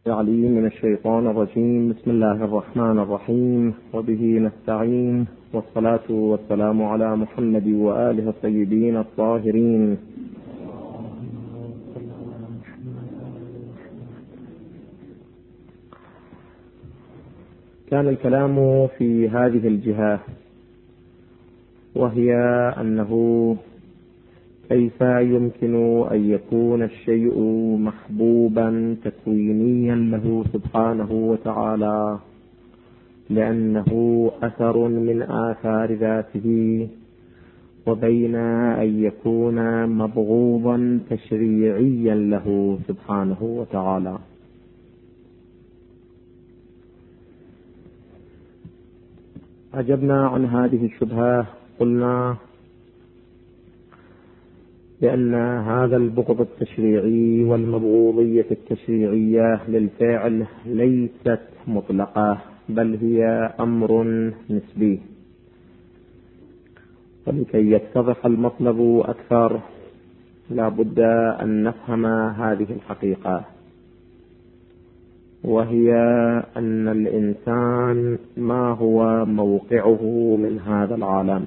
العليم من الشيطان الرجيم. بسم الله الرحمن الرحيم، وبه نستعين، والصلاة والسلام على محمد وآله الطيبين الطاهرين. كان الكلام في هذه الجهة، وهي أنه كيف يمكن أن يكون الشيء محبوبا تكوينيا له سبحانه وتعالى، لأنه أثر من آثار ذاته، وبين أن يكون مبغوضا تشريعيا له سبحانه وتعالى. أجبنا عن هذه الشبهة، قلنا لأن هذا البغض التشريعي والمبغوضية التشريعية للفعل ليست مطلقة، بل هي أمر نسبي. ولكي يتضح المطلب أكثر لا بد أن نفهم هذه الحقيقة، وهي أن الإنسان ما هو موقعه من هذا العالم.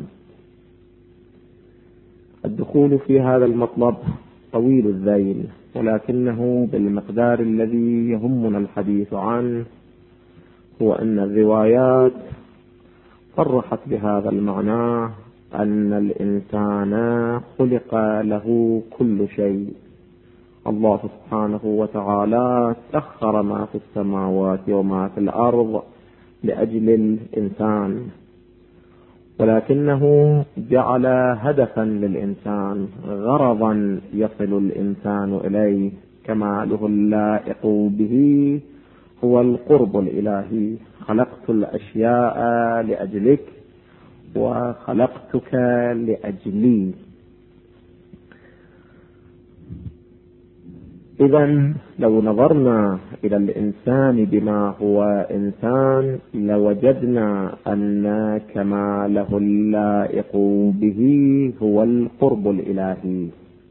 الدخول في هذا المطلب طويل الذيل، ولكنه بالمقدار الذي يهمنا الحديث عنه، هو أن الروايات صرحت بهذا المعنى، أن الإنسان خلق له كل شيء. الله سبحانه وتعالى سخر ما في السماوات وما في الأرض لأجل الإنسان، ولكنه جعل هدفا للإنسان، غرضا يصل الإنسان إليه. كماله اللائق به هو القرب الإلهي. خلقت الأشياء لأجلك وخلقتك لأجلي. إذن لو نظرنا إلى الإنسان بما هو إنسان، لوجدنا أن كماله اللائق به هو القرب الإلهي.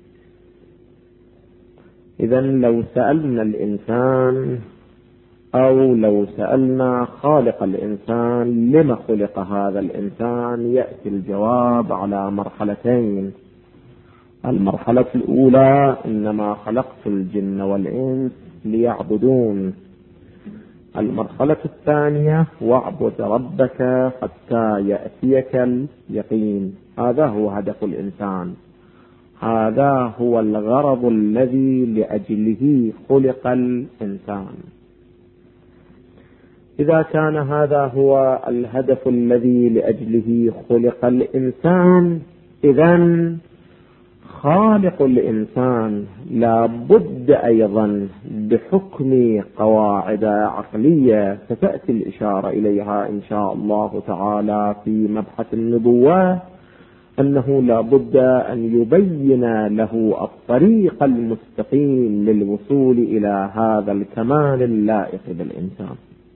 إذن لو سألنا الإنسان، أو لو سألنا خالق الإنسان لما خلق هذا الإنسان، يأتي الجواب على مرحلتين. المرحلة الأولى: إنما خلقت الجن والإنس ليعبدون. المرحلة الثانية: واعبد ربك حتى يأتيك اليقين. هذا هو هدف الإنسان، هذا هو الغرض الذي لأجله خلق الإنسان. إذا كان هذا هو الهدف الذي لأجله خلق الإنسان، إذن خالق الإنسان لا بد أيضا بحكم قواعد عقلية ستأتي الإشارة إليها إن شاء الله تعالى في مبحث النبوة، أنه لا بد أن يبين له الطريق المستقيم للوصول إلى هذا الكمال اللائق بالإنسان.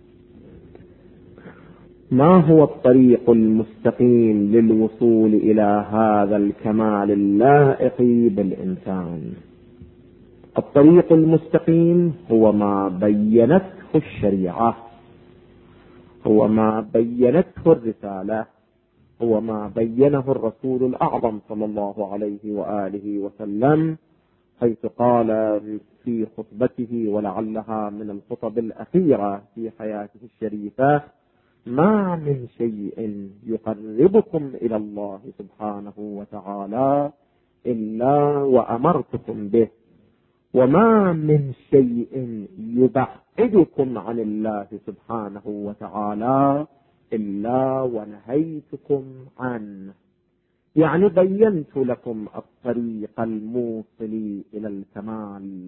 ما هو الطريق المستقيم للوصول إلى هذا الكمال اللائق بالإنسان؟ الطريق المستقيم هو ما بينته الشريعة، هو ما بينته الرسالة، هو ما بينه الرسول الأعظم صلى الله عليه وآله وسلم، حيث قال في خطبته، ولعلها من الخطب الأخيرة في حياته الشريفة: ما من شيء يقربكم إلى الله سبحانه وتعالى إلا وأمرتكم به، وما من شيء يبعدكم عن الله سبحانه وتعالى إلا ونهيتكم عنه. يعني بينت لكم الطريق الموصل إلى الكمال.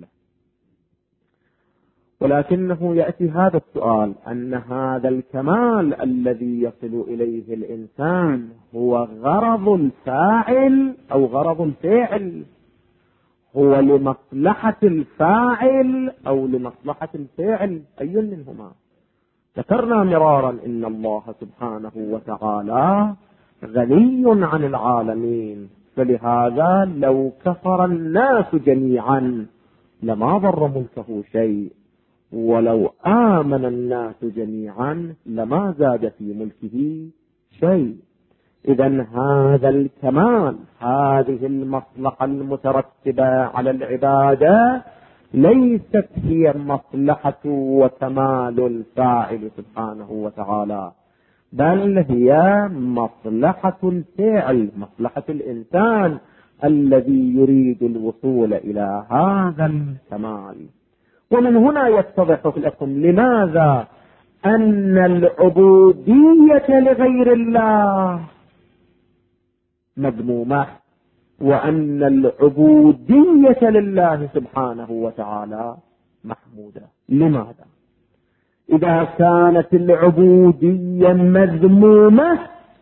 ولكنه يأتي هذا السؤال، أن هذا الكمال الذي يصل إليه الإنسان هو غرض الفاعل أو غرض الفعل؟ هو لمصلحة الفاعل أو لمصلحة الفعل؟ أي منهما؟ ذكرنا مرارا إن الله سبحانه وتعالى غني عن العالمين، فلهذا لو كفر الناس جميعا لما ضر ملكه شيء، ولو آمن الناس جميعا لما زاد في ملكه شيء. إذن هذا الكمال، هذه المصلحة المترتبة على العبادة ليست هي مصلحة وكمال الفاعل سبحانه وتعالى، بل هي مصلحة الفعل، مصلحة الإنسان الذي يريد الوصول إلى هذا الكمال. ومن هنا يتضح لكم لماذا أن العبودية لغير الله مذمومة، وأن العبودية لله سبحانه وتعالى محمودة. لماذا؟ إذا كانت العبودية مذمومة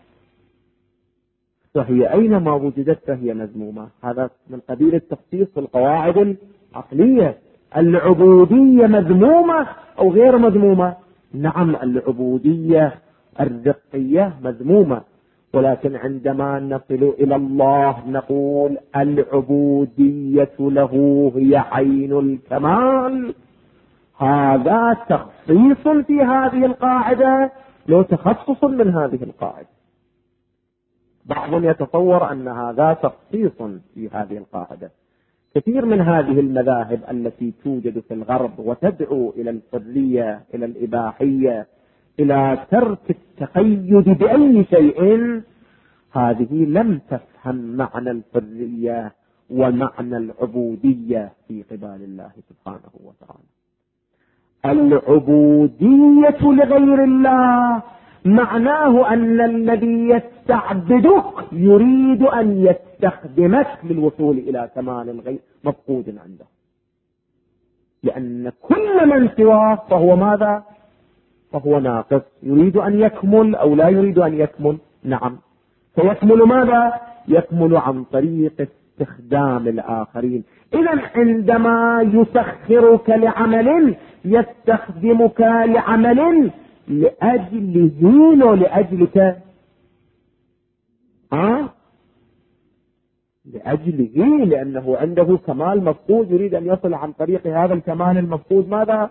فهي أينما وجدت فهي مذمومة. هذا من قبيل التخصيص في القواعد العقلية. العبودية مذمومة أو غير مذمومة؟ نعم، العبودية الرقية مذمومة، ولكن عندما نصل إلى الله نقول العبودية له هي عين الكمال. هذا تخصيص في هذه القاعدة، لو تخصص من هذه القاعدة. بعض يتصور أن هذا تخصيص في هذه القاعدة. كثير من هذه المذاهب التي توجد في الغرب وتدعو إلى الحرية، إلى الإباحية، إلى ترك التقيد بأي شيء، هذه لم تفهم معنى الحرية ومعنى العبودية في قبال الله سبحانه وتعالى. العبودية لغير الله معناه أن الذي يستعبدك يريد أن يستخدمك للوصول إلى كمال غير مفقود عنده، لأن كل من سواه فهو ماذا؟ فهو ناقص، يريد أن يكمل أو لا يريد أن يكمل؟ نعم. فيكمل ماذا؟ يكمل عن طريق استخدام الآخرين. إذن عندما يسخرك لعمل يستخدمك لعمل لأجله لو لأجلك، لأجله، لأنه عنده كمال مفقود يريد أن يصل عن طريق هذا الكمال المفقود ماذا؟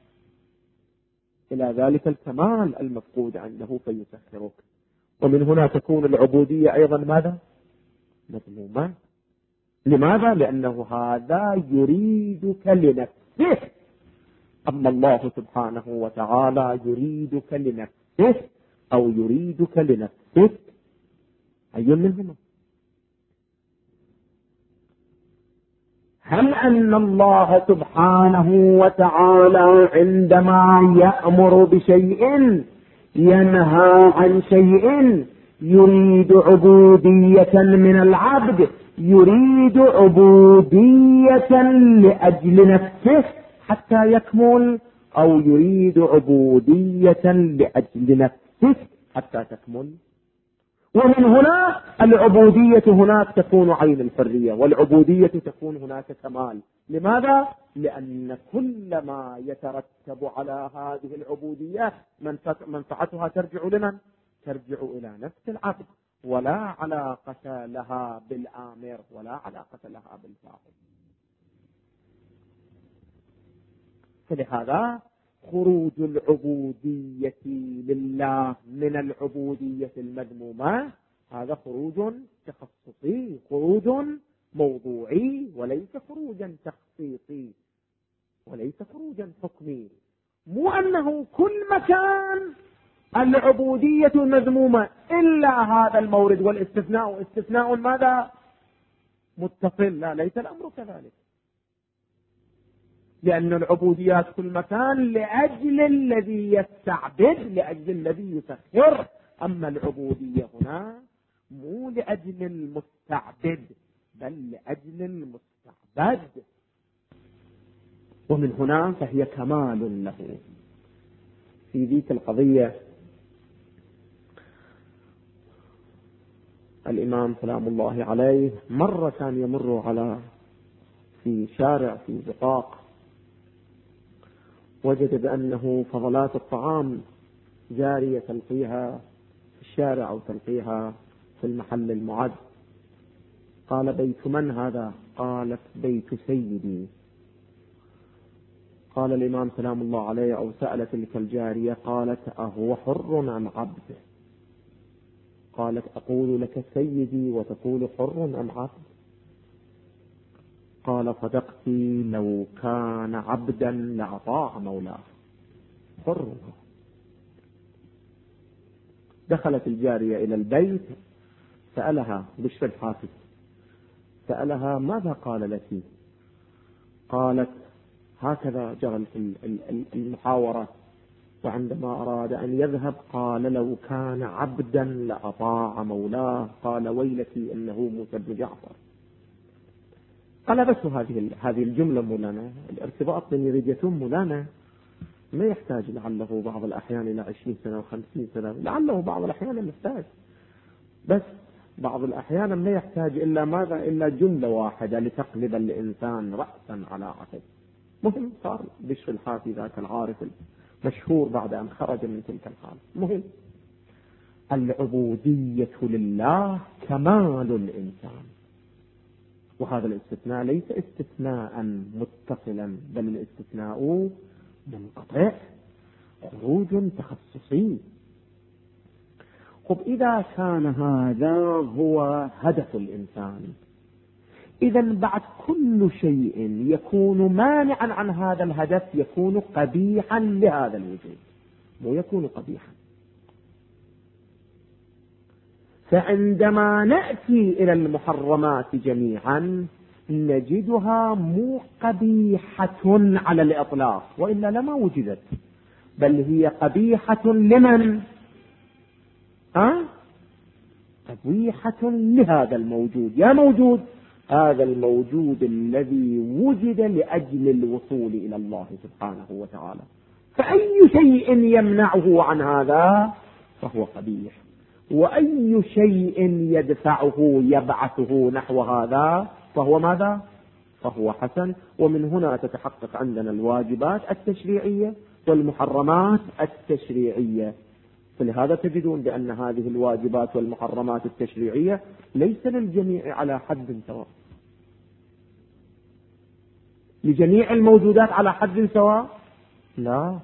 إلى ذلك الكمال المفقود عنده فيسخرك. ومن هنا تكون العبودية أيضا ماذا؟ مذمومة. لماذا؟ لأنه هذا يريدك لنفسه، أما الله سبحانه وتعالى يريدك لنفسه أو يريدك لنفسك. أي منهما؟ هل أن الله سبحانه وتعالى عندما يأمر بشيء ينهى عن شيء يريد عبودية من العبد، يريد عبودية لأجل نفسه حتى يكمل، أو يريد عبودية لأجل نفسه حتى تكمل؟ ومن هنا العبودية هناك تكون عين الحرية، والعبودية تكون هناك كمال. لماذا؟ لأن كل ما يترتب على هذه العبودية منفعتها ترجع لمن؟ ترجع إلى نفس العبد، ولا علاقة لها بالآمر ولا علاقة لها بالفاعل. فلهذا خروج العبودية لله من العبودية المذمومة هذا خروج تخصصي، خروج موضوعي، وليس خروجا تخصيصي، وليس خروجا حكمي. مو أنه كل مكان العبودية مذمومة إلا هذا المورد، والاستثناء استثناء ماذا؟ متصل. لا، ليس الأمر كذلك، لأن العبوديات كل مكان لأجل الذي يستعبد، لأجل الذي يسخر. أما العبودية هنا مو لأجل المستعبد بل لأجل المستعبد، ومن هنا فهي كمال له. في ذيك القضية الإمام سلام الله عليه مرة كان يمر على في شارع في زقاق، وجد بأنه فضلات الطعام جارية تلقيها في الشارع أو تلقيها في المحل المعد. قال: بيت من هذا؟ قالت: بيت سيدي. قال الإمام سلام الله عليه أو سألت تلك الجارية قالت أهو حر أم عبد؟ قالت أقول لك سيدي وتقول حر أم عبد؟ قال صدقت، لو كان عبدا لأطاع مولاه، حر. دخلت الجارية إلى البيت، سألها بشر الحافظ، سألها ماذا قال لك؟ قالت هكذا جرت المحاورة، وعندما أراد أن يذهب قال لو كان عبدا لأطاع مولاه، قال ويلك إنه موسى بن جعفر. قال بس هذه الجملة مولانا، الارتباط بين يريديتون مولانا ما يحتاج لعله بعض الأحيان إلى 20 سنة و50 سنة، لعله بعض الأحيان محتاج، بس بعض الأحيان ما يحتاج إلا ماذا؟ إلا جملة واحدة لتقلب الإنسان رأسا على عقب. مهم صار بشر الحافي ذاك العارف مشهور بعد أن خرج من تلك الحال. مهم العبودية لله كمال الإنسان، وهذا الاستثناء ليس استثناء متصلا، بل الاستثناء منقطع، خروج تخصصي. خب إذا كان هذا هو هدف الإنسان، إذا بعد كل شيء يكون مانعا عن هذا الهدف يكون قبيحا لهذا الوجود، مو يكون قبيحا. فعندما نأتي إلى المحرمات جميعا نجدها مو قبيحة على الإطلاق، وإلا لما وجدت، بل هي قبيحة لمن؟ قبيحة لهذا الموجود. يا موجود، هذا الموجود الذي وجد لأجل الوصول إلى الله سبحانه وتعالى، فأي شيء يمنعه عن هذا فهو قبيح، وأي شيء يدفعه يبعثه نحو هذا فهو ماذا؟ فهو حسن. ومن هنا تتحقق عندنا الواجبات التشريعية والمحرمات التشريعية. فلهذا تجدون بأن هذه الواجبات والمحرمات التشريعية ليس للجميع على حد سواء، لجميع الموجودات على حد سواء، لا.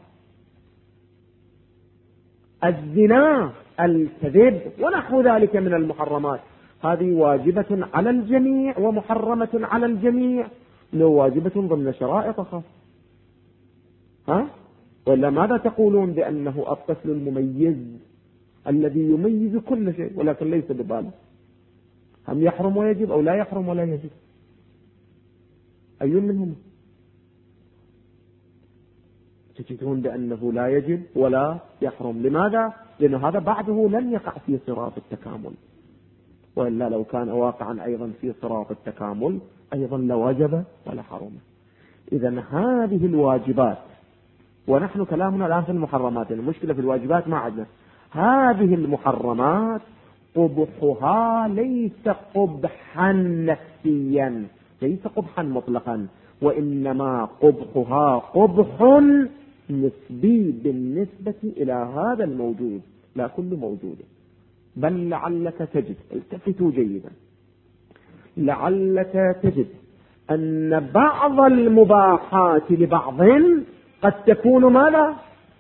الزنا، الكذب ونحو ذلك من المحرمات هذه واجبة على الجميع ومحرمة على الجميع، لو واجبة ضمن شرائط خاصة. ولا ماذا تقولون بأنه الطفل المميز الذي يميز كل شيء ولكن ليس ببالغ، هم يحرم ويجب أو لا يحرم ولا يجب؟ أي منهم؟ تجدون بأنه لا يجب ولا يحرم. لماذا؟ لأن هذا بعده لن يقع في صراط التكامل، وإلا لو كان واقعا أيضا في صراط التكامل أيضا لوجب ولا حرم. إذا هذه الواجبات، ونحن كلامنا الآن في المحرمات، المشكلة في الواجبات ما عندنا. هذه المحرمات قبحها ليس قبحا نفسيا، ليس قبحا مطلقا، وإنما قبحها قبح نسبي بالنسبة إلى هذا الموجود، لا كل موجود. بل لعلك تجد، التفتوا جيدا، لعلك تجد أن بعض المباحات لبعض قد تكون ماذا؟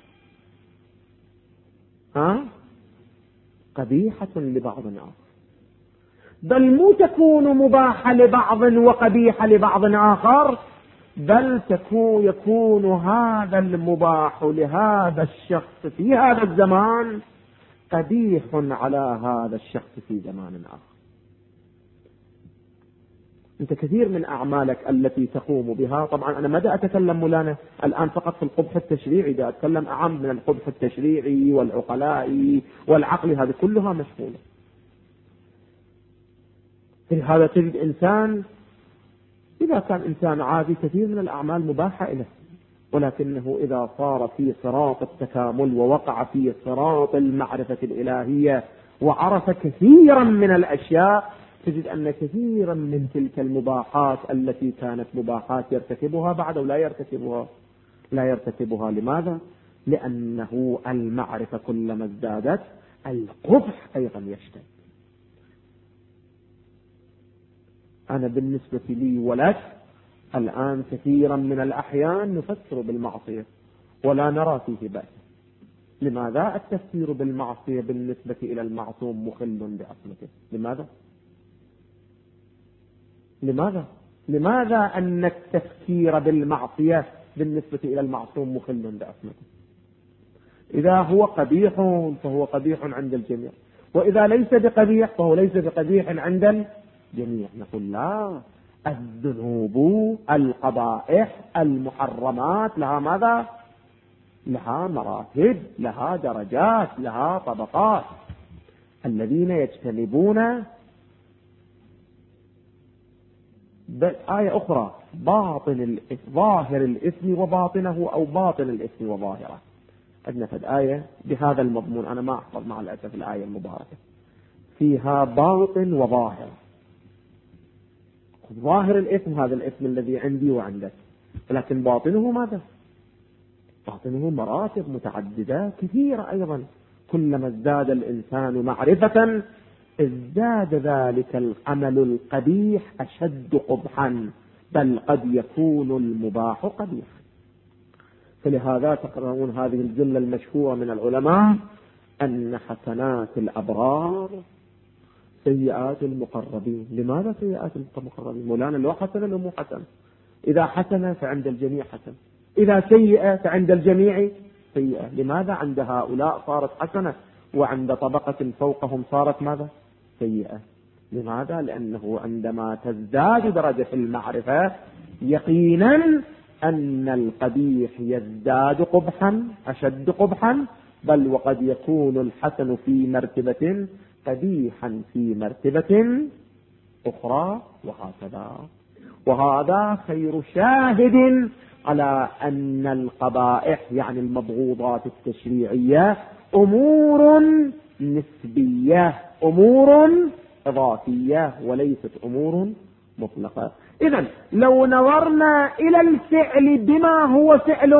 قبيحة لبعض آخر، بل مو تكون مباحة لبعض وقبيحة لبعض آخر، بل يكون هذا المباح لهذا الشخص في هذا الزمان قبيح على هذا الشخص في زمان آخر. أنت كثير من أعمالك التي تقوم بها، طبعا أنا ماذا أتكلم مولانا الآن فقط في القبح التشريعي، ده أتكلم أعم من القبح التشريعي والعقلاء والعقل، هذه كلها مشغولة. في هذا تجد إنسان إذا كان إنسان عادي كثير من الأعمال مباحة له، ولكنه إذا صار في صراط التكامل ووقع في صراط المعرفة الإلهية وعرف كثيرا من الأشياء، تجد أن كثيرا من تلك المباحات التي كانت مباحات يرتكبها بعد لا يرتكبها. لماذا؟ لأنه المعرفة كلما ازدادت القبح أيضا يشتد. أنا بالنسبة لي ولد الآن كثيرا من الأحيان نفسر بالمعصية ولا نرى فيه بأس. لماذا؟ التفسير بالمعصية بالنسبة إلى المعصوم مخل بعصمته. لماذا أن التفكير بالمعصية بالنسبة إلى المعصوم مخل بعصمته؟ إذا هو قبيح فهو قبيح عند الجميع، وإذا ليس بقبيح فهو ليس بقبيح عند الجميع. نقول لا، الذنوب القبائح المحرمات لها ماذا؟ لها مراتب، لها درجات، لها طبقات. الذين يجتنبون آية أخرى ظاهر الإثم وباطنه أو باطن الإثم وظاهره. أجنفت آية بهذا المضمون، أنا ما أحفظ مع الأسف الآية المباركة، فيها باطن وظاهر. ظاهر الإثم هذا الإثم الذي عندي وعندك، لكن باطنه ماذا؟ باطنه مراتب متعددة كثيرة أيضا. كلما ازداد الإنسان معرفة ازداد ذلك العمل القبيح أشد قبحا، بل قد يكون المباح قبيح. فلهذا تقرؤون هذه الجملة المشهورة من العلماء: أن حسنات الأبرار سيئات المقربين. لماذا سيئات المقربين؟ مولانا لو حسنة لو مو حسنة. إذا حسنة فعند الجميع حسن، إذا سيئة فعند الجميع سيئة. لماذا عند هؤلاء صارت حسنة وعند طبقة فوقهم صارت ماذا؟ سيئة. لماذا؟ لأنه عندما تزداد درجة المعرفة يقينا أن القبيح يزداد قبحا أشد قبحا، بل وقد يكون الحسن في مرتبة قبيحا في مرتبة أخرى، وهكذا. وهذا خير شاهد على أن القبائح يعني المبغوضات التشريعية أمور نسبية، أمور إضافية، وليست أمور مطلقة. إذن لو نظرنا إلى الفعل بما هو فعل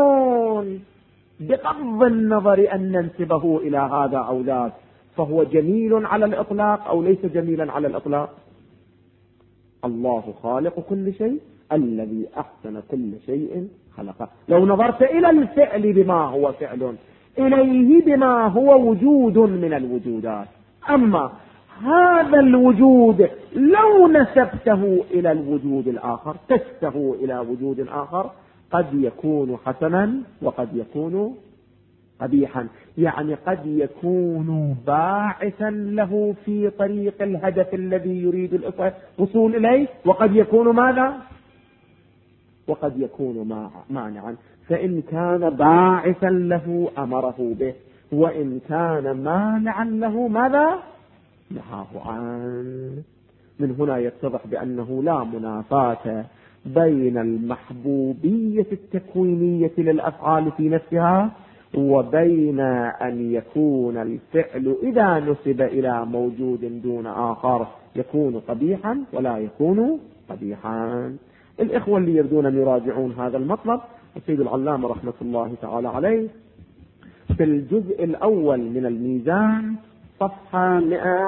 بغض النظر أن ننسبه إلى هذا أو ذاك، فهو جميل على الإطلاق أو ليس جميلا على الإطلاق؟ الله خالق كل شيء، الذي أحسن كل شيء خلقه. لو نظرت إلى الفعل بما هو فعل إليه بما هو وجود من الوجودات، أما هذا الوجود لو نسبته إلى الوجود الآخر تسته إلى وجود آخر قد يكون حسنا وقد يكون قبيحا، يعني قد يكون باعثا له في طريق الهدف الذي يريد الوصول إليه، وقد يكون ماذا؟ وقد يكون مانعا. فإن كان باعثا له أمره به، وإن كان مانعا له ماذا؟ نهاه عنه. من هنا يتضح بأنه لا منافاة بين المحبوبية التكوينية للأفعال في نفسها وبين أن يكون الفعل إذا نسب إلى موجود دون آخر يكون قبيحا ولا يكون قبيحا. الإخوة اللي يريدون أن يراجعون هذا المطلب، السيد العلامة رحمة الله تعالى عليه في الجزء الأول من الميزان صفحة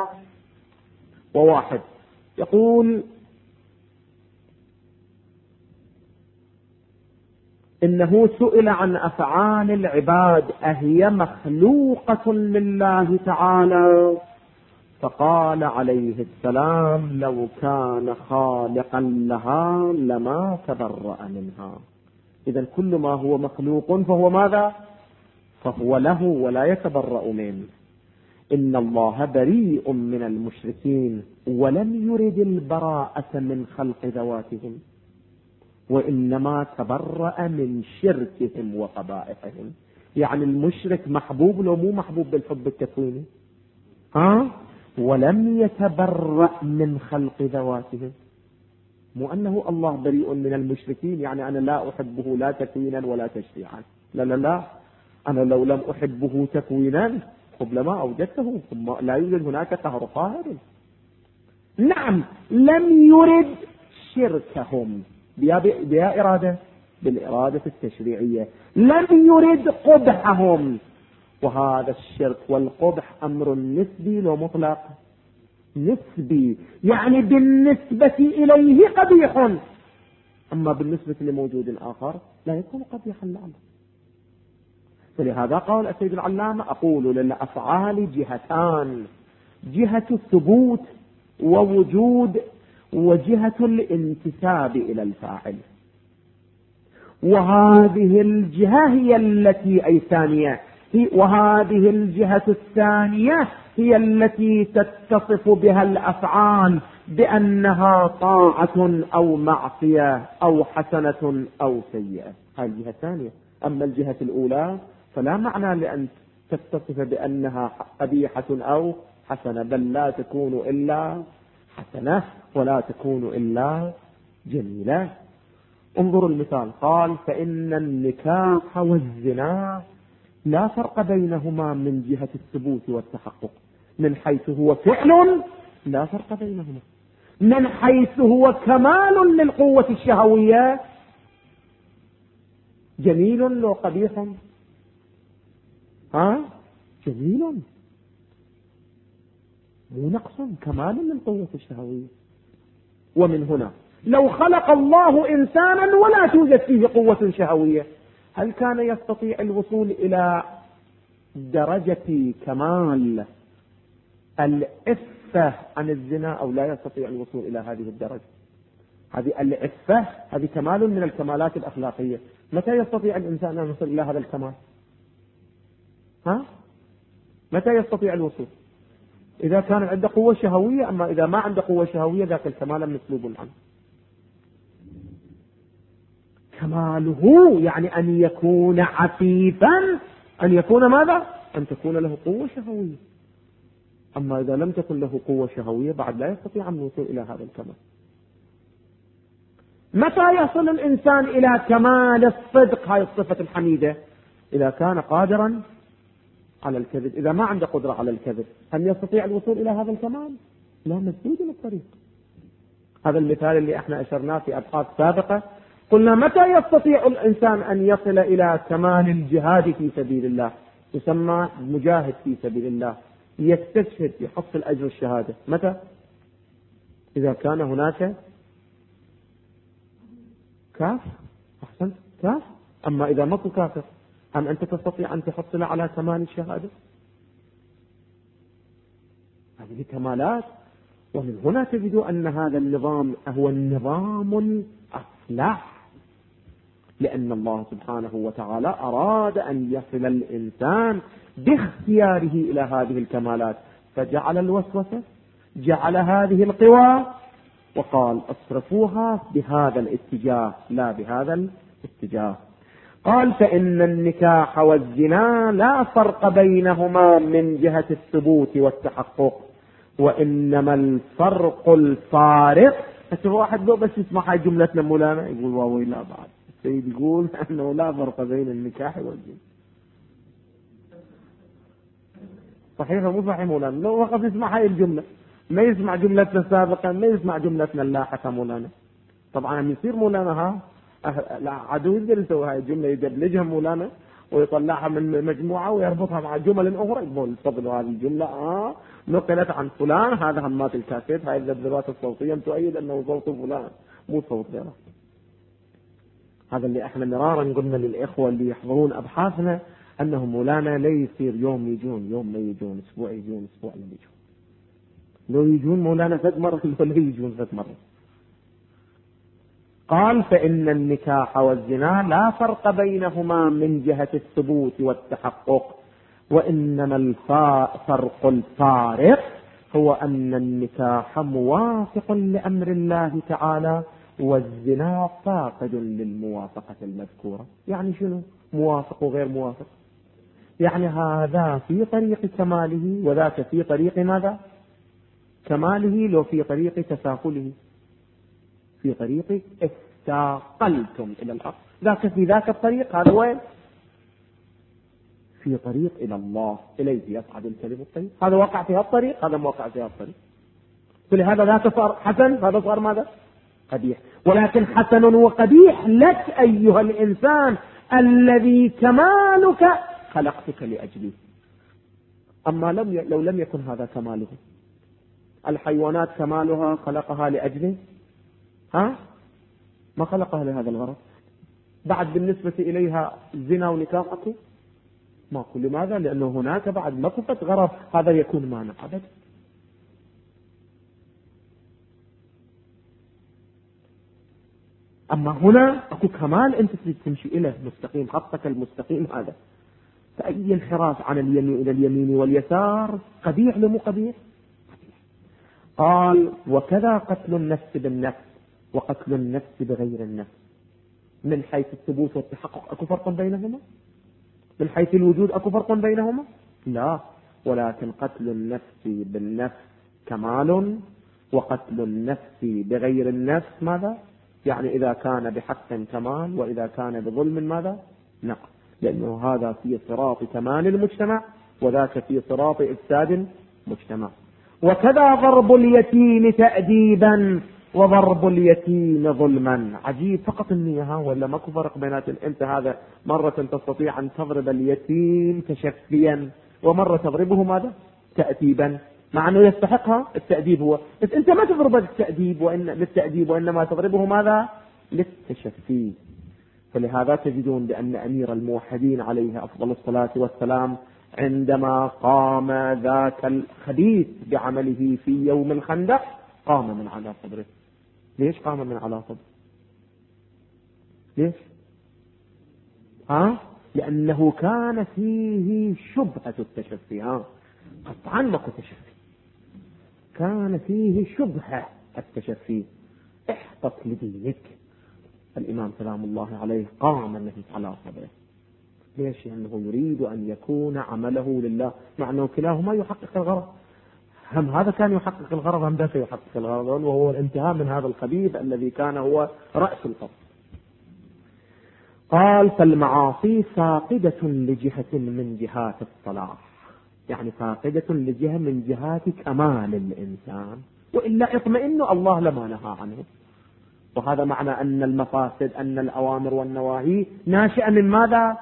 101 يقول: إنه سئل عن أفعال العباد أهي مخلوقة لله تعالى؟ فقال عليه السلام: لو كان خالقا لها لما تبرأ منها. إذن كل ما هو مخلوق فهو ماذا؟ فهو له ولا يتبرأ منه. إن الله بريء من المشركين ولم يرد البراءة من خلق ذواتهم، وإنما تبرأ من شركهم وقبائحهم. يعني المشرك محبوب لو مو محبوب بالحب التكويني؟ ولم يتبرأ من خلق ذواتهم. مو أنه الله بريء من المشركين يعني أنا لا أحبه لا تكوينا ولا تشريعا، لا لا لا، أنا لو لم أحبه تكوينا قبل ما أوجدته، ثم لا يوجد هناك قهر قاهر. نعم، لم يرد شركهم بها إرادة، بالإرادة التشريعية. لم يرد قبحهم، وهذا الشرك والقبح أمر نسبي لو مطلق؟ نسبي، يعني بالنسبة إليه قبيح، أما بالنسبة لموجود آخر لا يكون قبيحا لعله. فلهذا قال السيد العلامة: أقول للأفعال جهتان، جهة الثبوت ووجود، وجهة الانتساب إلى الفاعل. وهذه الجهة هي التي أي ثانية، وهذه الجهة الثانية هي التي تتصف بها الأفعال بأنها طاعة أو معصية أو حسنة أو سيئة. هذه الجهة الثانية. أما الجهة الأولى فلا معنى لأن تتصف بأنها قبيحة أو حسنة، بل لا تكون إلا حسنة ولا تكون إلا جميلة. انظروا المثال، قال: فإن النكاح والزنا لا فرق بينهما من جهة الثبوت والتحقق. من حيث هو فعل لا فرق بينهما، من حيث هو كمال للقوة الشهوية جميل لو قبيح، جميل مو نقص، كمال للقوة الشهوية. ومن هنا لو خلق الله إنسانا ولا توجد فيه قوة شهوية، هل كان يستطيع الوصول إلى درجة كمال العفة عن الزنا أو لا يستطيع الوصول إلى هذه الدرجة؟ هذه العفة هذه كمال من الكمالات الأخلاقية. متى يستطيع الإنسان أن يصل إلى هذا الكمال؟ متى يستطيع الوصول؟ إذا كان عنده قوة شهوية. أما إذا ما عنده قوة شهوية ذاك الكمال مسلوب عنه. كماله يعني أن يكون عفيفا، أن يكون ماذا؟ أن تكون له قوة شهوية. أما إذا لم تكن له قوة شهوية بعد لا يستطيع أن يوصل إلى هذا الكمال. متى يصل الإنسان إلى كمال الصدق، هذه الصفة الحميدة؟ إذا كان قادرا على الكذب. إذا ما عنده قدرة على الكذب هل يستطيع الوصول إلى هذا الكمال؟ لا، مسدود الطريق. هذا المثال اللي احنا أشرناه في أبحاث سابقة، قلنا متى يستطيع الإنسان أن يصل إلى كمال الجهاد في سبيل الله؟ يسمى مجاهد في سبيل الله، يستشهد يحصل أجر الشهادة. متى؟ إذا كان هناك كافر. أحسنت، كافر. أما إذا ما كافر أم أنت تستطيع أن تحصل على كمال الشهادة؟ هذه كمالات. ومن هنا تجد أن هذا النظام هو النظام الأصلح، لأن الله سبحانه وتعالى أراد أن يصل الإنسان باختياره إلى هذه الكمالات، فجعل الوسوسة، جعل هذه القوى، وقال اصرفوها بهذا الاتجاه لا بهذا الاتجاه. قال: فإن النكاح والزنا لا فرق بينهما من جهة الثبوت والتحقق، وإنما الفرق الفارق. واحد لو بس يسمع هاي جملتنا مولانا يقول واوي لا، بعد السيد يقول أنه لا فرق بين النكاح والزنا. صحيح مو صحيح مولانا؟ لو وقف يسمع هاي الجملة ما يسمع جملتنا السابقة، ما يسمع جملتنا اللاحقة مولانا. طبعا يصير مولانا عدو يقدر يسوي هاي الجملة، يدبلجها مولانا ويطلعها من مجموعة ويربطها مع جمل أخرى، يقول تفضلوا هذه الجملة نقلت عن فلان، هذا همات الكاسيت، هاي الذبذبات الصوتية تؤيد أنه صوت فلان مو صوت غيره. هذا اللي احنا مرارا قلنا للإخوة اللي يحضرون أبحاثنا أنه مولانا لا يصير يوم يجون يوم ما يجون، أسبوع يجون أسبوع لا يجون. لو يجون مولانا فد مرة ولا يجون فد مرة. قال: فإن النكاح والزنا لا فرق بينهما من جهة الثبوت والتحقق، وإنما الفرق الفارق هو أن النكاح موافق لأمر الله تعالى، والزنا فاقد للموافقة المذكورة. يعني شنو موافق وغير موافق؟ يعني هذا في طريق كماله وذاك في طريق ماذا؟ كماله. لو في طريق تساقله، في طريق استاقلتم إلى الأرض، ذاك في ذاك الطريق. هذا وين؟ في طريق إلى الله، إليه يصعد الكلم الطيب. هذا وقع في هالطريق، هذا موقع في هالطريق. فلهذا ذاك صار حسن، هذا صار ماذا؟ قبيح. ولكن حسن وقبيح لك أيها الإنسان الذي كمالك خلقتك لأجله. أما لو لم يكن هذا كماله، الحيوانات كمالها خلقها لأجله، ما خلقها لهذا الغرض. بعد بالنسبة إليها زنا ونكاح أكو ماكو. لماذا؟ لأنه هناك بعد مصفة غرض هذا يكون مانع أبدا. أما هنا أكو كمال أنت تريد تمشي إليه مستقيم، خطك المستقيم هذا. فأي انحراف عن اليمين إلى اليمين واليسار قبيح لمو قبيح. قال وكذا قتل النفس بالنفس وقتل النفس بغير النفس. من حيث الثبوت والتحقق أكو فرق بينهما؟ من حيث الوجود أكو فرق بينهما؟ لا، ولكن قتل النفس بالنفس كمال، وقتل النفس بغير النفس ماذا؟ يعني إذا كان بحق كمال وإذا كان بظلم ماذا؟ نقص. لأنه هذا في صراط كمال المجتمع وذاك في صراط إفساد المجتمع. وكذا ضرب اليتيم تأديبا وضرب اليتيم ظلما. عجيب، فقط النية ولا ماكو فرق بيناتهم؟ انت هذا مرة تستطيع ان تضرب اليتيم تشفيا ومرة تضربه ماذا؟ تأديبا، مع انه يستحقها التأديب هو، بس انت ما تضربه للتأديب وانما تضربه ماذا؟ للتشفي. فلهذا تجدون بأن أمير الموحدين عليه أفضل الصلاة والسلام عندما قام ذاك الخبيث بعمله في يوم الخندق قام من على صدره. ليش قام من على صدره؟ ليش؟ لأنه كان فيه شبهة التشفي. قطعا ماكو تشفي، كان فيه شبهة التشفي. احفظ لدينك. الإمام سلام الله عليه قام منه على صدره. ليش؟ لأنه يريد أن يكون عمله لله، مع أنه كلاهما يحقق الغرض. هم هذا كان يحقق الغرض، هم ذاك يحقق الغرض، وهو الانتهاء من هذا الخبيث الذي كان هو رأس القصد. قال فالمعاصي فاقدة لجهة من جهات الصلاح، يعني فاقدة لجهة من جهات كمال الإنسان، وإلا اطمئن الله لما نهى عنه. وهذا معنى أن المفاسد، أن الأوامر والنواهي ناشئة من ماذا؟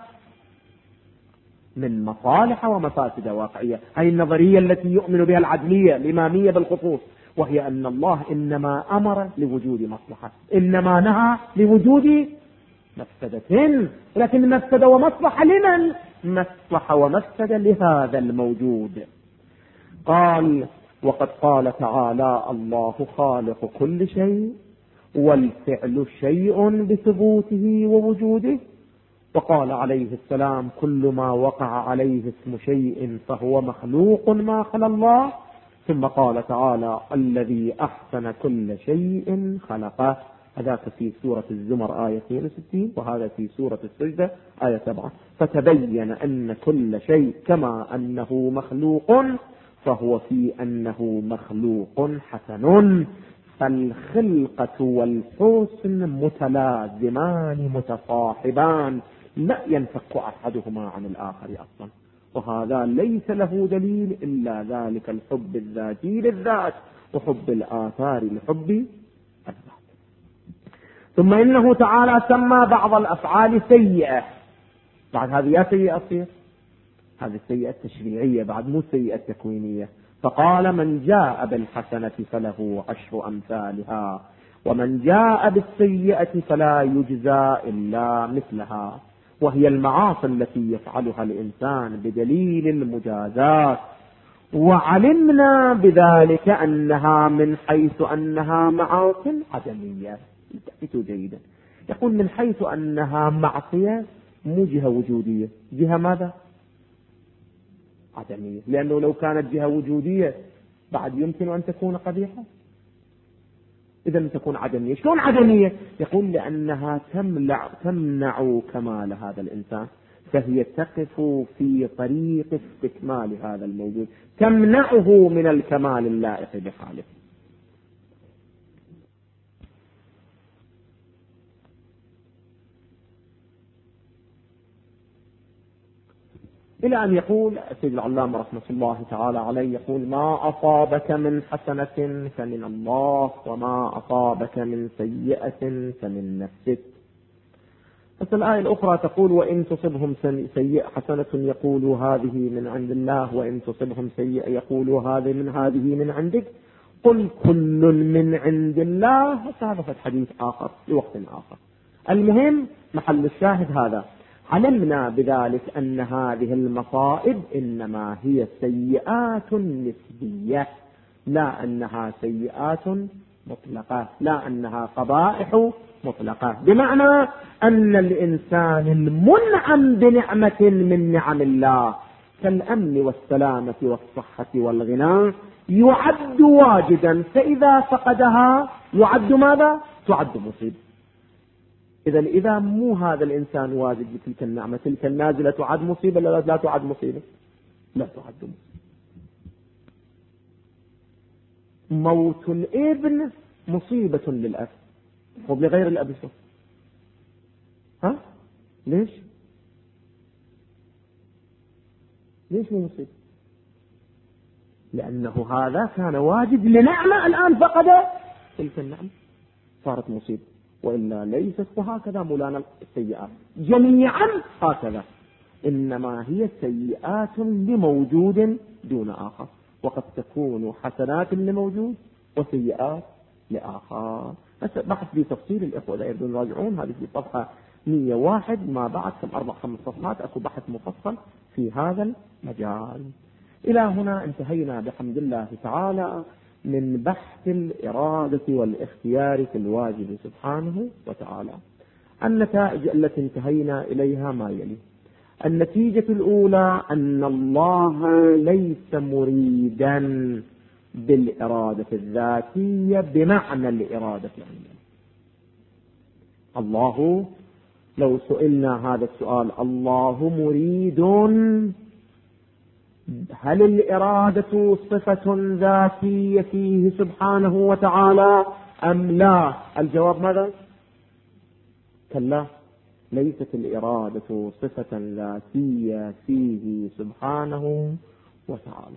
من مصالح ومفاسد واقعية. هذه النظرية التي يؤمن بها العدلية الإمامية بالخصوص، وهي أن الله إنما أمر لوجود مصلحة، إنما نهى لوجود مفسدة. لكن المفسدة ومصلحة لمن؟ مصلحة ومفسدة لهذا الموجود. قال وقد قال تعالى الله خالق كل شيء والفعل شيء بثبوته ووجوده. وقال عليه السلام كل ما وقع عليه اسم شيء فهو مخلوق ما خلا الله. ثم قال تعالى الذي أحسن كل شيء خلقه. هذاك في سورة الزمر آية 62 وهذا في سورة السجدة آية 7. فتبين أن كل شيء كما أنه مخلوق فهو في أنه مخلوق حسن. فالخلقة والحسن متلازمان متصاحبان، لا ينفك أحدهما عن الآخر أصلا. وهذا ليس له دليل إلا ذلك الحب الذاتي للذات وحب الآثار لحب الذات. ثم إنه تعالى سمى بعض الأفعال سيئة. بعد هذه يا سيئة تصير، هذه السيئة التشريعية بعد، مو السيئة التكوينية. فقال من جاء بالحسنة فله 10 أمثالها ومن جاء بالسيئة فلا يجزى إلا مثلها. وهي المعاصي التي يفعلها الإنسان بدليل المجازات. وعلمنا بذلك أنها من حيث أنها معاصي عدمية. انتبهوا جيدا، يقول من حيث أنها معصية مو جهة وجودية، جهة ماذا؟ عدمية. لأنه لو كانت جهة وجودية بعد يمكن أن تكون قبيحة. إذا تكون عدمية. شلون عدمية؟ يقول لأنها تمنع كمال هذا الإنسان، فهي تقف في طريق استكمال هذا الموجود، تمنعه من الكمال اللائق بحاله. إلى أن يقول سيد العلامة رحمة الله تعالى عليه، يقول ما أصابك من حسنة فمن الله وما أصابك من سيئة فمن نفسك. بس الآية الأخرى تقول وإن تصبهم سيئة حسنة يقولوا هذه من عند الله وإن تصبهم سيئة يقولوا هذه من عندك قل كل من عند الله، هذا حديث آخر لوقت آخر. المهم محل الشاهد هذا، علمنا بذلك أن هذه المصائب إنما هي سيئات نسبية، لا أنها سيئات مطلقة، لا أنها قبائح مطلقة، بمعنى أن الإنسان المنعم بنعمة من نعم الله كالأمن والسلامة والصحة والغنى يعد واجدا، فإذا فقدها يعد ماذا؟ تعد مصيبة. إذا مو هذا الإنسان واجد بتلك النعمة، تلك النازلة تعد مصيبة لا تعد مصيبة؟ لا تعد مصيبة. موت الابن مصيبة للأب، طب لغير الأب شو؟ ليش مو مصيبة؟ لأنه هذا كان واجد لنعمة، الآن فقد تلك النعمة صارت مصيبة، وإلا ليست. وهكذا مولانا السيئات جميعا هكذا، إنما هي سيئات لموجود دون آخر، وقد تكون حسنات لموجود وسيئات لآخر. بحث بتفصيل الإخوة إذا يريدون يراجعون، هذه في صفحة 101 ما بعد كم 4-5 صفحات أكو بحث مفصل في هذا المجال. إلى هنا انتهينا بحمد الله تعالى من بحث الإرادة والاختيار في الواجب سبحانه وتعالى. النتائج التي انتهينا إليها ما يلي: النتيجة الأولى أن الله ليس مريدا بالإرادة الذاتية بمعنى الإرادة العلمية. الله لو سئلنا هذا السؤال، الله مريد، هل الإرادة صفة ذاتية فيه سبحانه وتعالى أم لا؟ الجواب ماذا؟ كلا، ليست الإرادة صفة ذاتية فيه سبحانه وتعالى.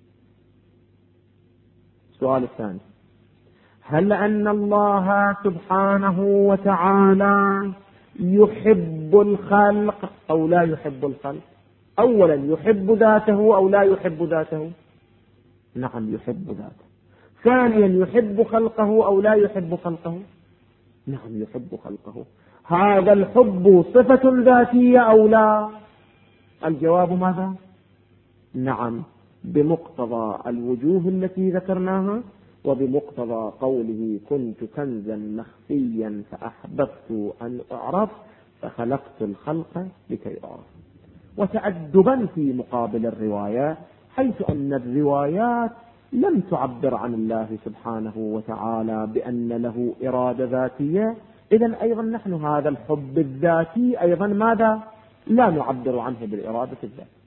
السؤال الثاني: هل أن الله سبحانه وتعالى يحب الخلق أو لا يحب الخلق؟ أولا، يحب ذاته أو لا يحب ذاته؟ نعم يحب ذاته. ثانيا، يحب خلقه أو لا يحب خلقه؟ نعم يحب خلقه. هذا الحب صفة ذاتية أو لا؟ الجواب ماذا؟ نعم، بمقتضى الوجوه التي ذكرناها، وبمقتضى قوله كنت كنزا مخفيا فأحببت أن أعرف فخلقت الخلق لكي أعرف. وتأدبا في مقابل الروايات، حيث أن الروايات لم تعبر عن الله سبحانه وتعالى بأن له إرادة ذاتية، إذن أيضا نحن هذا الحب الذاتي أيضا ماذا؟ لا نعبر عنه بالإرادة الذاتية.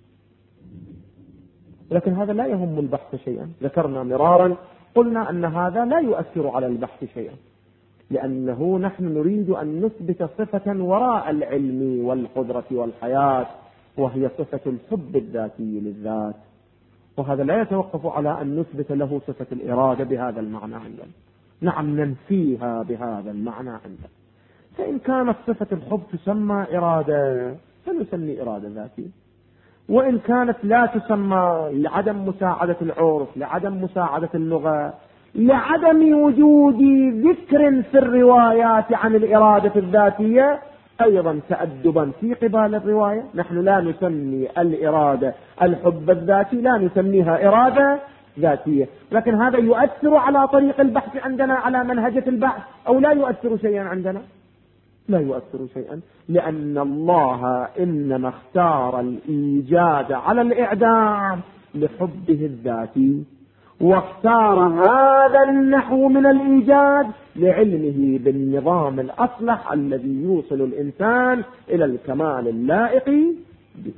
لكن هذا لا يهم البحث شيئا، ذكرنا مرارا قلنا أن هذا لا يؤثر على البحث شيئا، لأنه نحن نريد أن نثبت صفة وراء العلم والقدرة والحياة، وهي صفة الحب الذاتي للذات، وهذا لا يتوقف على أن نثبت له صفة الإرادة بهذا المعنى عندنا. نعم ننفيها بهذا المعنى عندنا. فإن كانت صفة الحب تسمى إرادة فنسمي إرادة ذاتية، وإن كانت لا تسمى لعدم مساعدة العرف، لعدم مساعدة اللغة، لعدم وجود ذكر في الروايات عن الإرادة الذاتية، أيضا تأدبا في قبال الرواية نحن لا نسمي الإرادة الحب الذاتي، لا نسميها إرادة ذاتية. لكن هذا يؤثر على طريق البحث عندنا، على منهجة البحث، أو لا يؤثر شيئا عندنا؟ لا يؤثر شيئا، لأن الله إنما اختار الإيجاد على الإعدام لحبه الذاتي، واختار هذا النحو من الإيجاد لعلمه بالنظام الأصلح الذي يوصل الإنسان إلى الكمال اللائق به.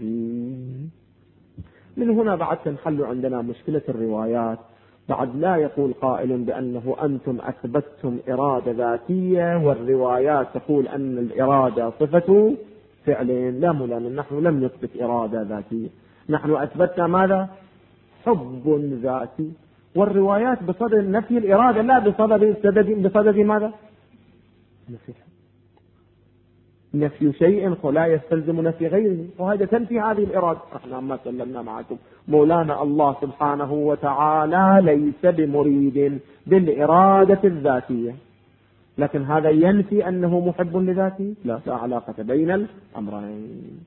من هنا بعد تنحل عندنا مشكلة الروايات. بعد لا يقول قائل بأنه أنتم أثبتتم إرادة ذاتية والروايات تقول أن الإرادة صفة فعل. لا مولانا، نحن لم نثبت إرادة ذاتية، نحن أثبتنا ماذا؟ حب ذاتي، والروايات بصدد نفي الإرادة، لا بصدد ماذا؟ نفي شيء لا يستلزم نفي غيره، وهذا تنفي هذه الإرادة. احنا ما سلمنا معكم مولانا الله سبحانه وتعالى ليس بمريد بالإرادة الذاتية، لكن هذا ينفي أنه محب لذاته؟ لا علاقة بين الأمرين.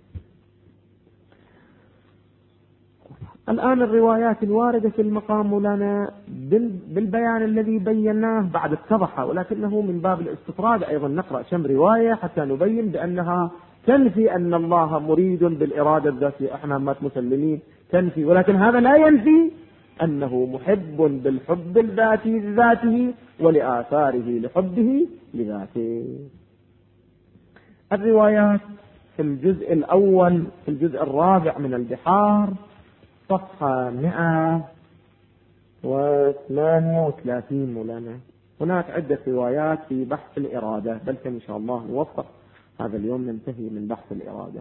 الآن الروايات الواردة في المقام مولانا بالبيان الذي بيناه بعد اتضح، ولكنه من باب الاستطراد أيضا نقرأ كم رواية حتى نبين بأنها تنفي أن الله مريد بالإرادة الذاتية. احنا ما مسلمين تنفي، ولكن هذا لا ينفي أنه محب بالحب الذاتي لذاته ولآثاره لحبه لذاته. الروايات في الجزء الأول في الجزء الرابع من البحار صفحة 138 مولانا. هناك عدة روايات في بحث الإرادة، بل إن شاء الله نوفق هذا اليوم ننتهي من بحث الإرادة.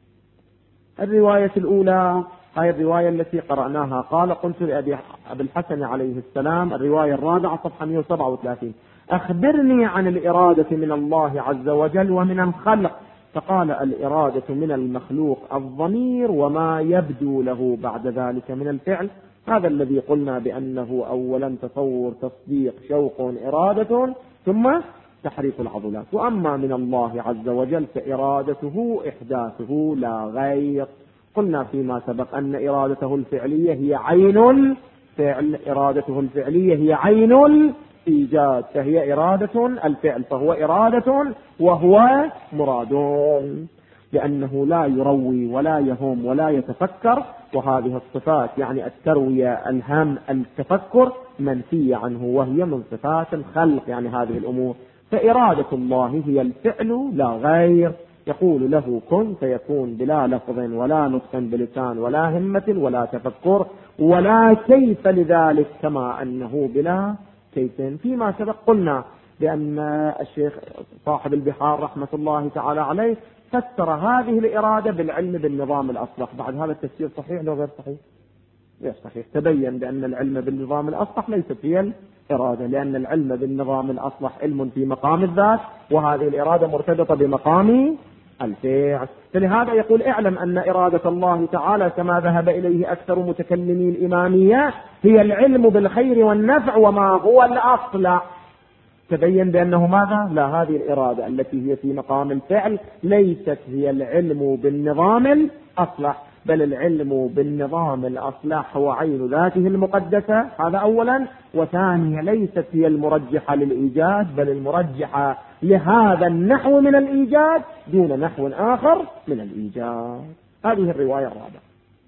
الرواية الأولى هي الرواية التي قرأناها، قال قلت لأبي الحسن عليه السلام، الرواية الرابعة صفحة 137: أخبرني عن الإرادة من الله عز وجل ومن الخلق. فقال: الإرادة من المخلوق الضمير وما يبدو له بعد ذلك من الفعل. هذا الذي قلنا بأنه أولا تصور تصديق شوق إرادة ثم تحريك العضلات. وأما من الله عز وجل فإرادته إحداثه لا غير. قلنا فيما سبق أن إرادته الفعلية هي عين الفعل، إرادته الفعلية هي عين الإيجاد، فهي إرادة الفعل، فهو إرادة وهو مراد، لأنه لا يروي ولا يهم ولا يتفكر، وهذه الصفات يعني التروية الهم التفكر منفية عنه، وهي من صفات الخلق يعني هذه الأمور. فإرادة الله هي الفعل لا غير، يقول له كن فيكون بلا لفظ ولا نطق بلسان ولا همة ولا تفكر ولا كيف لذلك، كما أنه بلا كيف. فيما سبق قلنا بأن الشيخ صاحب البحار رحمة الله تعالى عليه فسر هذه الإرادة بالعلم بالنظام الأصلح. بعد هذا التفسير صحيح لو غير صحيح؟ غير صحيح. تبين بأن العلم بالنظام الأصلح ليست هي الإرادة، لأن العلم بالنظام الأصلح علم في مقام الذات، وهذه الإرادة مرتبطة بمقام الفعل. فلهذا يقول: اعلم أن إرادة الله تعالى كما ذهب إليه أكثر متكلمي الإمامية هي العلم بالخير والنفع وما هو الأصلح. تبين بأنه ماذا؟ لا، هذه الإرادة التي هي في مقام الفعل ليست هي العلم بالنظام الأصلح، بل العلم بالنظام الأصلح هو عين ذاته المقدسة، هذا أولا. وثانيا ليست هي المرجحة للإيجاد، بل المرجحة لهذا النحو من الإيجاد دون نحو آخر من الإيجاد. هذه الرواية الرابعة.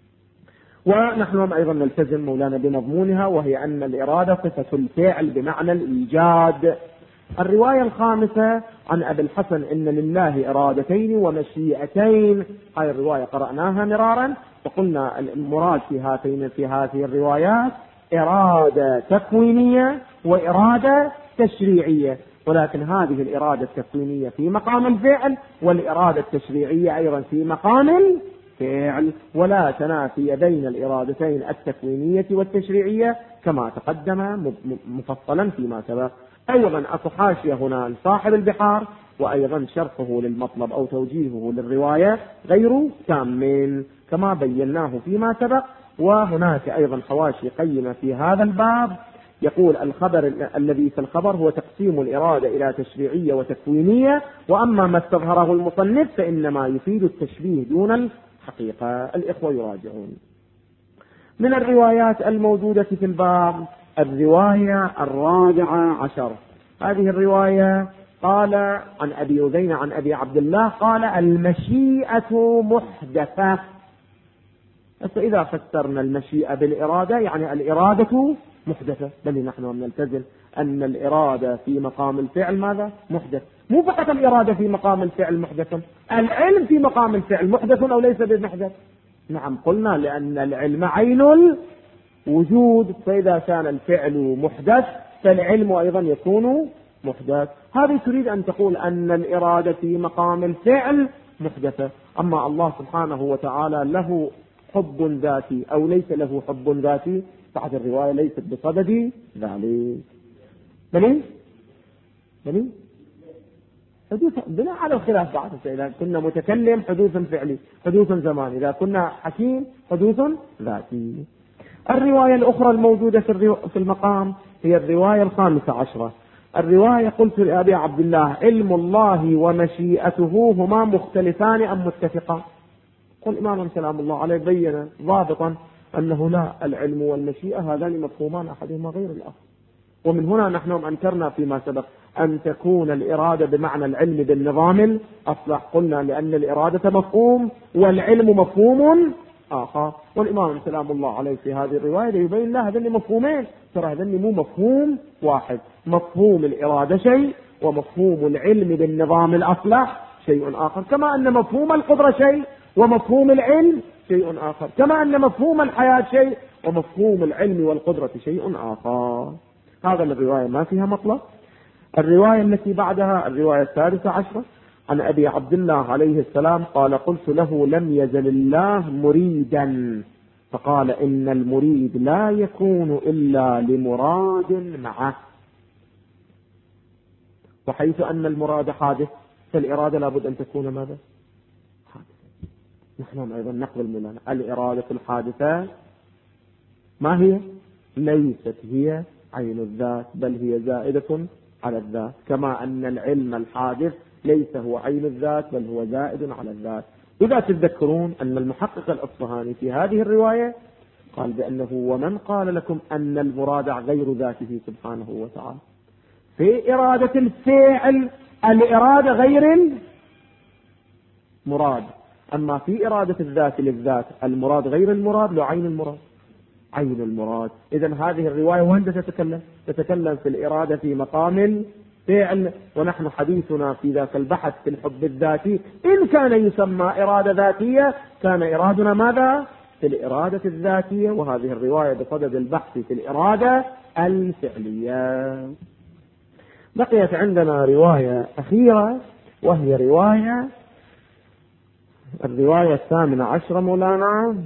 ونحن أيضا نلتزم مولانا بمضمونها، وهي أن الإرادة صفة الفعل بمعنى الإيجاد. الرواية الخامسة عن أبي الحسن: إن لله إرادتين ومشيئتين. هذه الرواية قرأناها مرارا، وقلنا المراد في هذه الروايات إرادة تكوينية وإرادة تشريعية، ولكن هذه الإرادة التكوينية في مقام الفعل، والإرادة التشريعية أيضا في مقام الفعل، ولا تنافي بين الإرادتين التكوينية والتشريعية كما تقدم مفصلا فيما سبق. أيضا أكو حاشية هنا لصاحب البحار، وأيضا شرحه للمطلب أو توجيهه للرواية غير تام كما بيناه فيما سبق. وهناك أيضا حواشي قيمة في هذا الباب. يقول: الخبر الذي في الخبر هو تقسيم الإرادة إلى تشريعية وتكوينية، وأما ما استظهره المصنف فإنما يفيد التشبيه دون الحقيقة. الإخوة يراجعون. من الروايات الموجودة في الباب الرواية الرابعة عشر. هذه الرواية قال عن أبي أذين عن أبي عبد الله قال: المشيئة محدثة. فإذا فسرنا المشيئة بالإرادة يعني الإرادة محدثة، بل نحن نلتزم أن الإرادة في مقام الفعل ماذا؟ محدث. مو فقط الإرادة في مقام الفعل محدث، العلم في مقام الفعل محدث أو ليس بمحدث؟ نعم، قلنا لأن العلم عين الوجود، فإذا كان الفعل محدث فالعلم أيضا يكون محدث. هذه تريد أن تقول أن الإرادة في مقام الفعل محدثة. أما الله سبحانه وتعالى له حب ذاتي أو ليس له حب ذاتي، بعد الرواية ليست بصدد ذلك. بني حدوثا بناء على الخلاف بعد، إذا كنا متكلم حدوث فعلي، حدوث زماني، إذا كنا حكيم حدوث ذاتي. الرواية الأخرى الموجودة في المقام هي الرواية 15. الرواية قلت لأبي عبد الله علم الله ومشيئته هما مختلفان أم متفقان؟ قل إمام سلام الله عليه بين ضابطا أنه لا، العلم والمشيئة هذان مفهومان أحدهما غير الآخر. ومن هنا نحن أنكرنا فيما سبق أن تكون الإرادة بمعنى العلم بالنظام الأصلح، قلنا لأن الإرادة مفهوم والعلم مفهوم آخر. والإمام سلام الله عليه في هذه الرواية يبين لا، هذين مفهومين، ترى هذين مو مفهوم واحد، مفهوم الإرادة شيء ومفهوم العلم بالنظام الأصلح شيء آخر، كما أن مفهوم القدرة شيء ومفهوم العلم شيء آخر، كما أن مفهوم الحياة شيء ومفهوم العلم والقدرة شيء آخر. هذا الرواية ما فيها مطلب. الرواية التي بعدها الرواية 16 عن أبي عبد الله عليه السلام قال قلت له لم يزل الله مريدا، فقال إن المريد لا يكون إلا لمراد معه. وحيث أن المراد حادث فالإرادة لابد أن تكون ماذا؟ حادثة. نحن أيضا نقبل منها الإرادة الحادثة ما هي؟ ليست هي عين الذات بل هي زائدة على الذات، كما أن العلم الحادث ليس هو عين الذات بل هو زائد على الذات. إذا تتذكرون أن المحقق الأصفهاني في هذه الرواية قال بأنه ومن قال لكم أن المراد غير ذاته سبحانه وتعالى. في إرادة الفعل الإرادة غير المراد، أما في إرادة الذات للذات المراد غير المراد، لو عين المراد عين المراد. إذن هذه الرواية وين تتكلم في الإرادة في مقام الفعل، ونحن حديثنا في ذاك البحث في الحب الذاتي إن كان يسمى إرادة ذاتية كان إرادنا ماذا؟ في الإرادة الذاتية، وهذه الرواية بصدد البحث في الإرادة الفعلية. بقيت عندنا رواية أخيرة وهي الرواية 18 مولانا،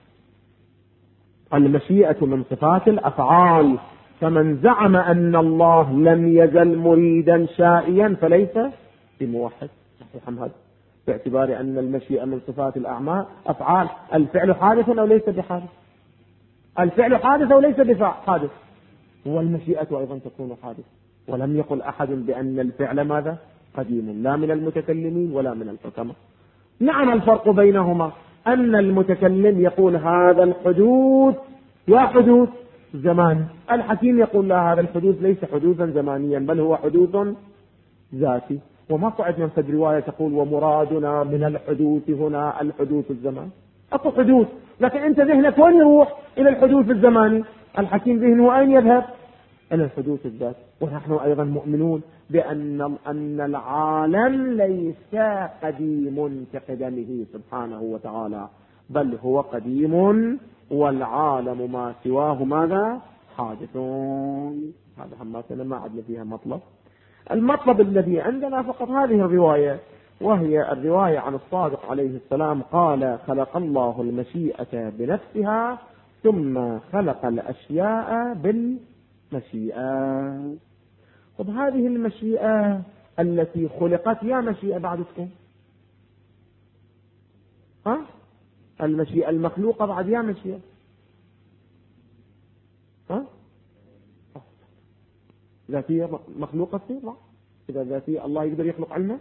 المشيئة من صفات الأفعال. فمن زعم أن الله لم يزل مريدا شائيا فليس بموحد. نفهم هذا باعتبار أن المشيئة من صفات الأعمال أفعال. الفعل حادث أو ليس بحادث؟ الفعل حادث أو ليس بحادث؟ والمشيئة أيضا تكون حادث. ولم يقل أحد بأن الفعل ماذا؟ قديم، لا من المتكلمين ولا من الحكماء. نعم الفرق بينهما أن المتكلم يقول هذا الحدوث يا حدوث زمان، الحكيم يقول لا، هذا الحدوث ليس حدوثا زمانيا بل هو حدوث ذاتي. وما عندنا في رواية تقول ومرادنا من الحدوث هنا الحدوث الزمان. أكو حدوث لكن أنت ذهنك وين يروح؟ إلى الحدوث الزماني. الحكيم ذهنه أين يذهب؟ إلى الحدوث الذاتي. ونحن أيضا مؤمنون بأن العالم ليس قديم كقدمه سبحانه وتعالى بل هو قديم، والعالم ما سواه ماذا؟ حادثون. هذا حماسنا ما عدنا فيها مطلب. المطلب الذي عندنا فقط هذه الرواية، وهي الرواية عن الصادق عليه السلام قال خلق الله المشيئة بنفسها ثم خلق الأشياء بالمشيئة. طب هذه المشيئة التي خلقت يا مشيئة بعدكم؟ المشيئة المخلوقة بعد يا مشيئة؟ ذاتية مخلوقة تصير؟ إذا ذاتية الله يقدر يخلق علمه؟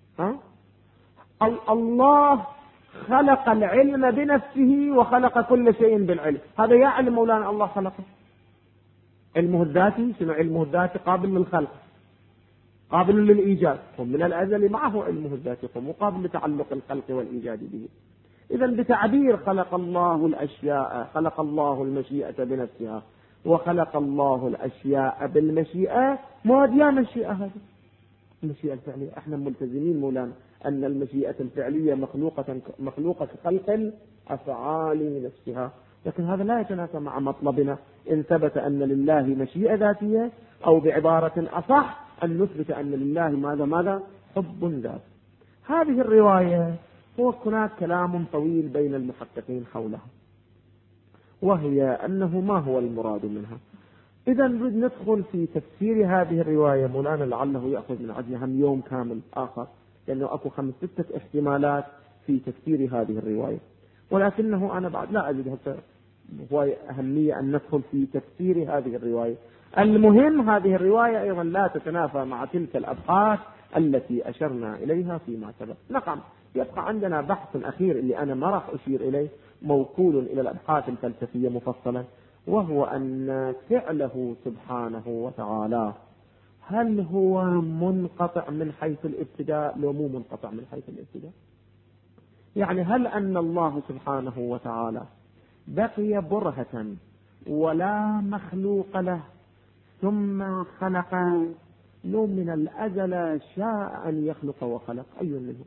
الله خلق العلم بنفسه وخلق كل شيء بالعلم. هذا يا علم مولانا الله خلقه. علمه الذاتي شنو؟ علمه الذاتي قابل للخلق قابل للإيجاد، ومن الأزل معه علمه الذاتي ومقابل لتعلق الخلق والإيجاد به. إذا بتعبير خلق الله الأشياء، خلق الله المشيئة بنفسها وخلق الله الأشياء بالمشيئة. ما يا مشيئة هذه المشيئة الفعلية. احنا ملتزمين مولانا أن المشيئة الفعلية مخلوقة خلق الأفعال نفسها، لكن هذا لا يتناسب مع مطلبنا إن ثبت أن لله مشيئة ذاتية، أو بعبارة أصح أن نثبت أن لله ماذا حب ذات. هذه الرواية هو هناك كلام طويل بين المحققين حولها، وهي أنه ما هو المراد منها. إذا نريد ندخل في تفسير هذه الرواية. مولانا لعله يأخذ من عندنا هم يوم كامل آخر، لأنه أكو 5-6 احتمالات في تفسير هذه الرواية، ولكنه أنا بعد لا أجد هو أهمية أن ندخل في تفسير هذه الرواية. المهم هذه الرواية أيضا لا تتنافى مع تلك الأبحاث التي أشرنا إليها فيما سبق. نعم، يبقى عندنا بحث أخير اللي أنا ما راح أشير إليه، موكول إلى الأبحاث الفلسفية مفصلا، وهو أن فعله سبحانه وتعالى هل هو منقطع من حيث الابتداء لو مو منقطع من حيث الابتداء؟ يعني هل أن الله سبحانه وتعالى بقي برهة ولا مخلوق له ثم خلق، لو من الأزل شاء أن يخلق وخلق؟ أي منه؟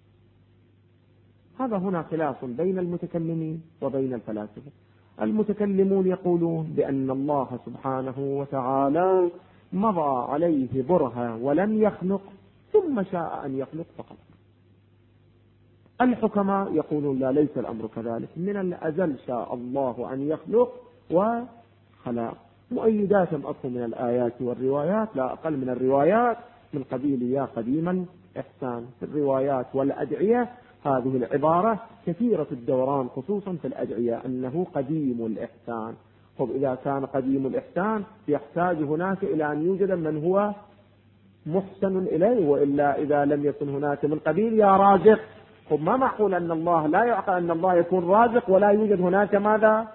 هذا هنا خلاف بين المتكلمين وبين الفلاسفة. المتكلمون يقولون بأن الله سبحانه وتعالى مضى عليه برهة ولم يخلق ثم شاء أن يخلق فقط. الحكماء يقولون لا، ليس الأمر كذلك، من الأزل شاء الله أن يخلق وخلق. مؤيدات أكثر من الآيات والروايات، لا أقل من الروايات، من قبيل يا قديم الإحسان. في الروايات والأدعية هذه العبارة كثيرة الدوران، خصوصا في الأدعية، أنه قديم الإحسان. طب إذا كان قديم الإحسان يحتاج هناك إلى أن يوجد من هو محسن إليه، وإلا إذا لم يكن هناك من قبيل يا رازق. طب ما معقول أن الله لا يعقل أن الله يكون رازق ولا يوجد هناك ماذا؟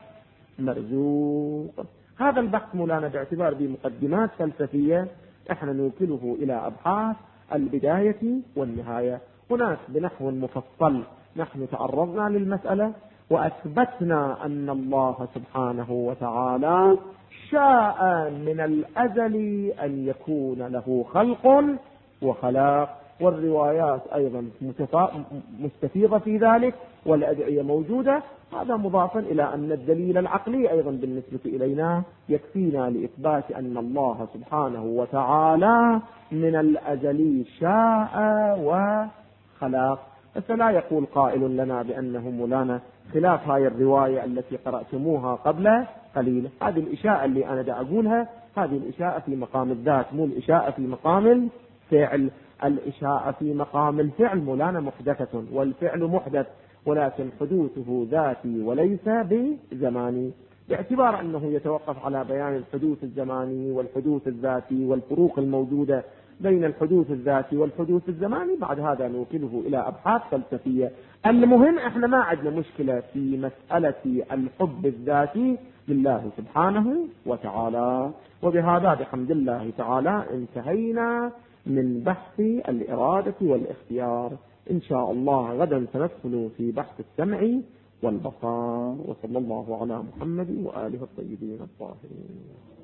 مرزوق. هذا البحث مولانا باعتبار بمقدمات فلسفية احنا نوكله إلى أبحاث البداية والنهاية. هناك بنحو مفصل نحن تعرضنا للمسألة وأثبتنا أن الله سبحانه وتعالى شاء من الأزل أن يكون له خلق وخلاق، والروايات أيضا مستفيضة في ذلك، والأدعية موجودة. هذا مضافا إلى أن الدليل العقلي أيضا بالنسبة إلينا يكفينا لإثبات أن الله سبحانه وتعالى من الأزل شاء وخلاق. فلا يقول قائل لنا بأنه مولانا خلاف هاي الرواية التي قرأتموها قبل قليل. هذه الإشاءة اللي أنا دا أقولها، هذه الإشاءة في مقام الذات، مو الإشاءة في مقام الفعل. الإشاءة في مقام الفعل مولانا محدثة، والفعل محدث، ولكن حدوثه ذاتي وليس بزماني، باعتبار أنه يتوقف على بيان الحدوث الزماني والحدوث الذاتي والفروق الموجودة بين الحدوث الذاتي والحدوث الزماني. بعد هذا نوكله إلى أبحاث فلسفية. المهم احنا ما عندنا مشكلة في مسألة الحب الذاتي لله سبحانه وتعالى. وبهذا بحمد الله تعالى انتهينا من بحث الإرادة والاختيار. إن شاء الله غدا سندخل في بحث السمع والبصر. وصلى الله على محمد وآله الطيبين الطاهرين.